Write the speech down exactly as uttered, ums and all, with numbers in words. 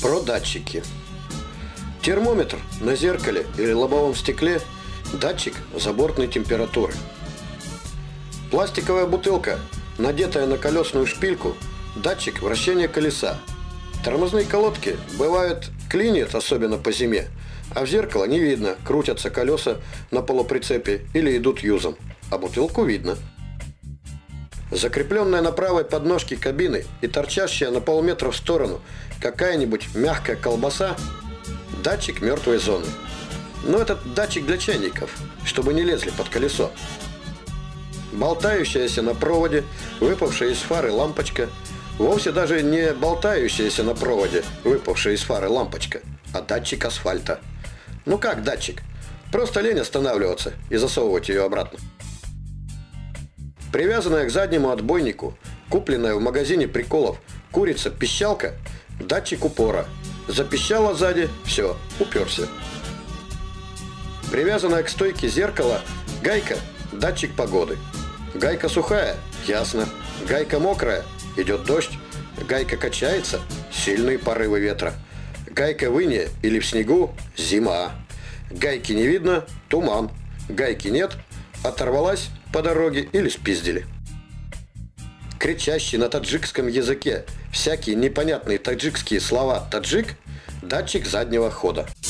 Про датчики. Термометр на зеркале или лобовом стекле – датчик забортной температуры. Пластиковая бутылка, надетая на колесную шпильку – датчик вращения колеса. Тормозные колодки бывают клинит, особенно по зиме, а в зеркало не видно, крутятся колеса на полуприцепе или идут юзом, а бутылку видно. Закрепленная на правой подножке кабины и торчащая на полметра в сторону какая-нибудь мягкая колбаса – датчик мертвой зоны. Но этот датчик для чайников, чтобы не лезли под колесо. Болтающаяся на проводе, выпавшая из фары лампочка – вовсе даже не болтающаяся на проводе, выпавшая из фары лампочка, а датчик асфальта. Ну как датчик? Просто лень останавливаться и засовывать ее обратно. Привязанная к заднему отбойнику, купленная в магазине приколов курица-пищалка – датчик упора. Запищала сзади – все, уперся. Привязанная к стойке зеркала гайка – датчик погоды. Гайка сухая – ясно. Гайка мокрая – идет дождь. Гайка качается – сильные порывы ветра. Гайка в ине или в снегу – зима. Гайки не видно – туман. Гайки нет – оторвалась по дороге или спиздили. Кричащий на таджикском языке всякие непонятные таджикские слова таджик – датчик заднего хода.